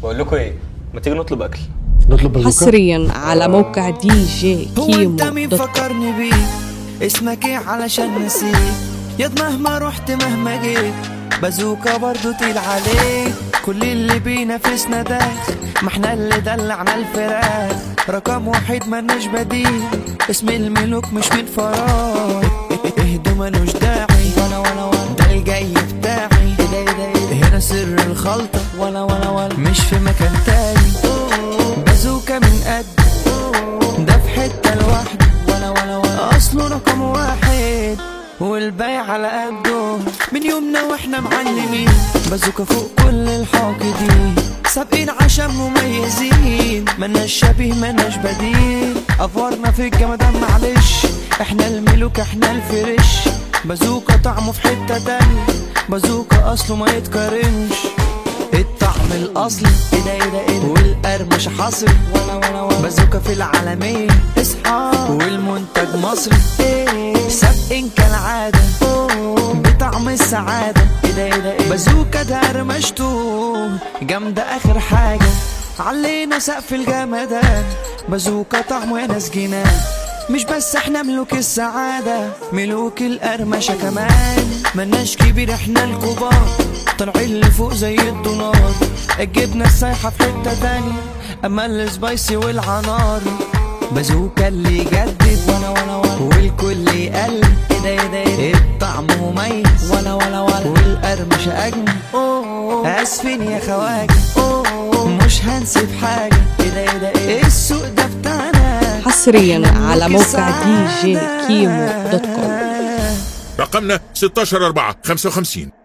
بقول لكم ايه، ما تيجي نطلب اكل؟ نطلب بازوكا حصريا على موقع دي جي هو كيمو انت مين فكرني بيه؟ اسمك ايه علشان نسيت؟ ياض مهما رحت مهما جيت بازوكا برضو تقيل عليك. كل اللي بينافسنا داخ، ما احنا اللي دلعنا الفراخ. رقم واحد مالناش بديل، اسم الملوك مش من فراغ. اهدوا ملوش داعي، ده الجاي بتاعي. هنا سر الخلطة مش في مكان تاني. بازوكا من قد ده في حتة لوحده، اصله رقم واحد والباقي على قده. من يومنا واحنا معلمين، بازوكا فوق كل الحاقدين. سابقين عشان مميزين، مالناش شبيه مالناش بديل. افورنا في الجمدان معلش، احنا الملوك احنا الفريش. بازوكا طعمه في حتة تانية، بازوكا اصله ما يتقارنش. الطعم الاصلي ايه ده والقرمش حصري. بازوكا في العالمية اصحى، والمنتج مصري. سابقين كالعادة بطعم السعادة. بازوكا ده رمشته جامدة اخر حاجة. علينا سقف الجمدان، بازوكا طعمه يا ناس جنان. مش بس احنا ملوك السعادة، ملوك القرمشة كمان. ملناش كبير احنا الكبار، طالعين لفوق زي الدولار. الجبنة السايحة في حتة تانية، اما السبايسي والعنار. بازوكا اللي يجدد والكل يقلد. الطعم مميز والقرمشة اجمل. اسفين يا خواجة مش هنسيب حاجة. السوق ده بتاعنا حصريا على موقع دي جي كيمو دوت كوم. رقمنا 16 4 55.